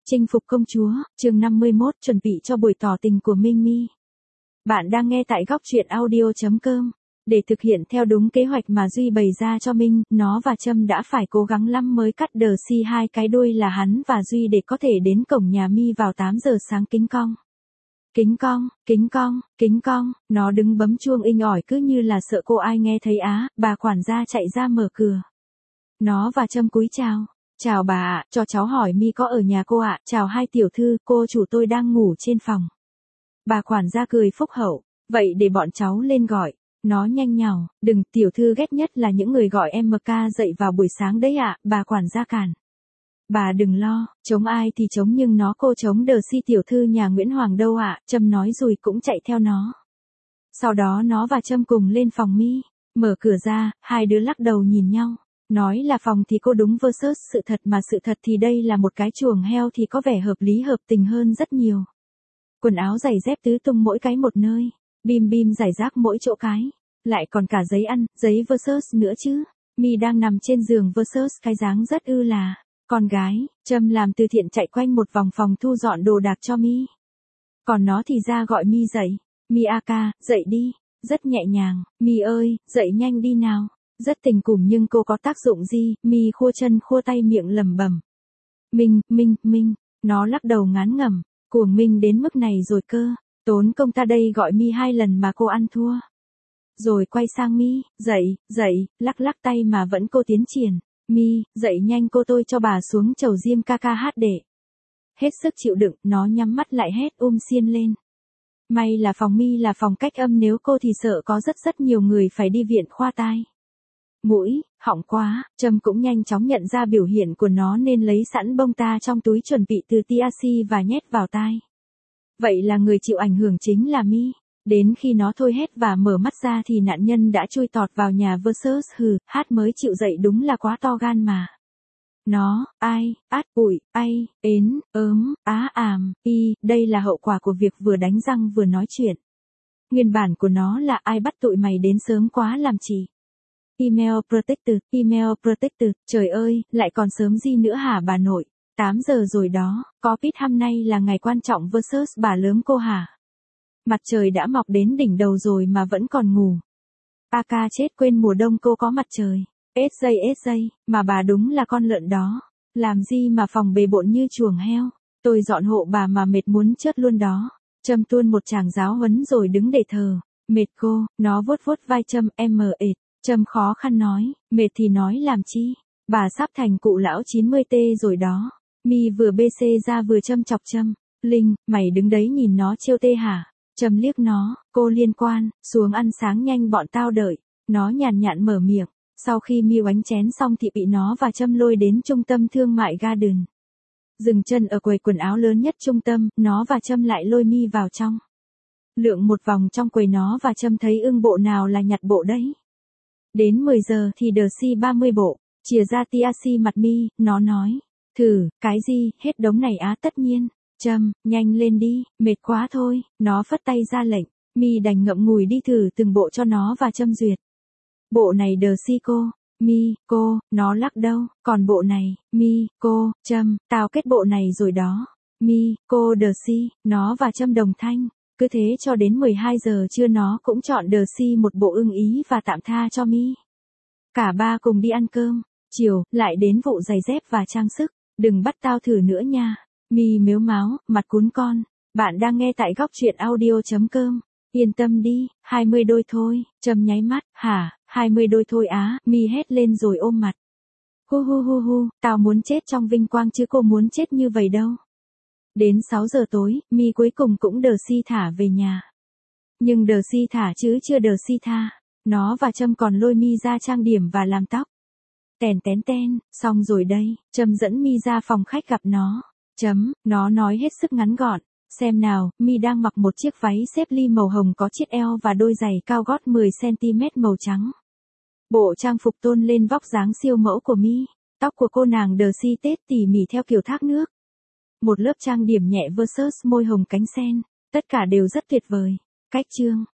Chinh phục công chúa, chương 51 chuẩn bị cho buổi tỏ tình của Minh My. Bạn đang nghe tại góc truyện audio.com. Để thực hiện theo đúng kế hoạch mà Duy bày ra cho Minh, nó và Trâm đã phải cố gắng lắm mới cắt đờ si hai cái đuôi là hắn và Duy để có thể đến cổng nhà My vào 8 giờ sáng kính cong. Kính cong, kính cong, kính cong, nó đứng bấm chuông inh ỏi cứ như là sợ cô ai nghe thấy á, bà quản gia chạy ra mở cửa. Nó và Trâm cúi chào. Chào bà ạ, cho cháu hỏi My có ở nhà cô ạ, chào hai tiểu thư, cô chủ tôi đang ngủ trên phòng. Bà quản gia cười phúc hậu, vậy để bọn cháu lên gọi. Nó nhanh nhảu, đừng, tiểu thư ghét nhất là những người gọi em MK dậy vào buổi sáng đấy ạ, bà quản gia cản. Bà đừng lo, chống ai thì chống nhưng nó cô chống đờ si tiểu thư nhà Nguyễn Hoàng đâu ạ, Trâm nói rồi cũng chạy theo nó. Sau đó nó và Trâm cùng lên phòng My, mở cửa ra, hai đứa lắc đầu nhìn nhau. Nói là phòng thì cô đúng versus sự thật mà sự thật thì đây là một cái chuồng heo thì có vẻ hợp lý hợp tình hơn rất nhiều. Quần áo giày dép tứ tung mỗi cái một nơi, bim bim rải rác mỗi chỗ cái, lại còn cả giấy ăn, giấy versus nữa chứ. My đang nằm trên giường versus cái dáng rất ư là con gái. Trâm làm từ thiện chạy quanh một vòng phòng thu dọn đồ đạc cho My. Còn nó thì ra gọi My dậy. My a ca, dậy đi. Rất nhẹ nhàng, My ơi, dậy nhanh đi nào. Rất tình cùm nhưng cô có tác dụng gì, My khua chân khua tay miệng lẩm bẩm. Minh, nó lắc đầu ngán ngẩm, cuồng Minh đến mức này rồi cơ, tốn công ta đây gọi My 2 lần mà cô ăn thua. Rồi quay sang My, dậy, lắc lắc tay mà vẫn cô tiến triển, My, dậy nhanh cô tôi cho bà xuống chầu diêm ca ca hát để. Hết sức chịu đựng, nó nhắm mắt lại hét xiên lên. May là phòng My là phòng cách âm nếu cô thì sợ có rất nhiều người phải đi viện khoa tai. Mũi, họng quá, Trâm cũng nhanh chóng nhận ra biểu hiện của nó nên lấy sẵn bông ta trong túi chuẩn bị từ THC và nhét vào tai. Vậy là người chịu ảnh hưởng chính là My. Đến khi nó thôi hét và mở mắt ra thì nạn nhân đã chui tọt vào nhà versus hát mới chịu dậy đúng là quá to gan mà. Nó, ai, át bụi, ai, ến, ớm, á àm, y, đây là hậu quả của việc vừa đánh răng vừa nói chuyện. Nguyên bản của nó là ai bắt tụi mày đến sớm quá làm chi. Email protected, trời ơi, lại còn sớm gì nữa hả bà nội, 8 giờ rồi đó, có biết hôm nay là ngày quan trọng versus bà lớn cô hả? Mặt trời đã mọc đến đỉnh đầu rồi mà vẫn còn ngủ. Ca chết quên mùa đông cô có mặt trời, SJ, mà bà đúng là con lợn đó, làm gì mà phòng bề bộn như chuồng heo, tôi dọn hộ bà mà mệt muốn chết luôn đó. Trâm tuôn một tràng giáo huấn rồi đứng để thờ, mệt cô, nó vuốt vai Trâm ệt. Trâm khó khăn nói, mệt thì nói làm chi, bà sắp thành cụ lão 90T rồi đó. My vừa BC ra vừa châm chọc Trâm, Linh, mày đứng đấy nhìn nó trêu tê hả? Trâm liếc nó, cô liên quan, xuống ăn sáng nhanh bọn tao đợi. Nó nhàn nhạt mở miệng, sau khi My oánh chén xong thì bị nó và Trâm lôi đến trung tâm thương mại Garden. Dừng chân ở quầy quần áo lớn nhất trung tâm, nó và Trâm lại lôi My vào trong. Lượn một vòng trong quầy nó và Trâm thấy ưng bộ nào là nhặt bộ đấy. Đến 10 giờ thì đờ si 30 bộ, chìa ra THC mặt My, nó nói, thử, cái gì, hết đống này á tất nhiên, Trâm, nhanh lên đi, mệt quá thôi, nó phất tay ra lệnh, My đành ngậm ngùi đi thử từng bộ cho nó và Trâm duyệt. Bộ này đờ si cô, My, cô, nó lắc đâu, còn bộ này, My, cô, Trâm, tao kết bộ này rồi đó, My, cô đờ si, nó và Trâm đồng thanh. Cứ thế cho đến 12 giờ trưa nó cũng chọn đờ si một bộ ưng ý và tạm tha cho My. Cả ba cùng đi ăn cơm, chiều, lại đến vụ giày dép và trang sức, đừng bắt tao thử nữa nha. My mếu máo, mặt cún con, bạn đang nghe tại góc truyện audio.com, yên tâm đi, 20 đôi thôi, Trâm nháy mắt, hả, 20 đôi thôi á, My hét lên rồi ôm mặt. Hu, tao muốn chết trong vinh quang chứ cô muốn chết như vậy đâu. Đến 6 giờ tối, My cuối cùng cũng đờ si thả về nhà. Nhưng đờ si thả chứ chưa đờ si tha. Nó và Trâm còn lôi My ra trang điểm và làm tóc. Ten, xong rồi đây, Trâm dẫn My ra phòng khách gặp nó. Nó nói hết sức ngắn gọn. Xem nào, My đang mặc một chiếc váy xếp ly màu hồng có chiếc eo và đôi giày cao gót 10cm màu trắng. Bộ trang phục tôn lên vóc dáng siêu mẫu của My. Tóc của cô nàng đờ si tết tỉ mỉ theo kiểu thác nước. Một lớp trang điểm nhẹ versus môi hồng cánh sen, tất cả đều rất tuyệt vời. Cách trương,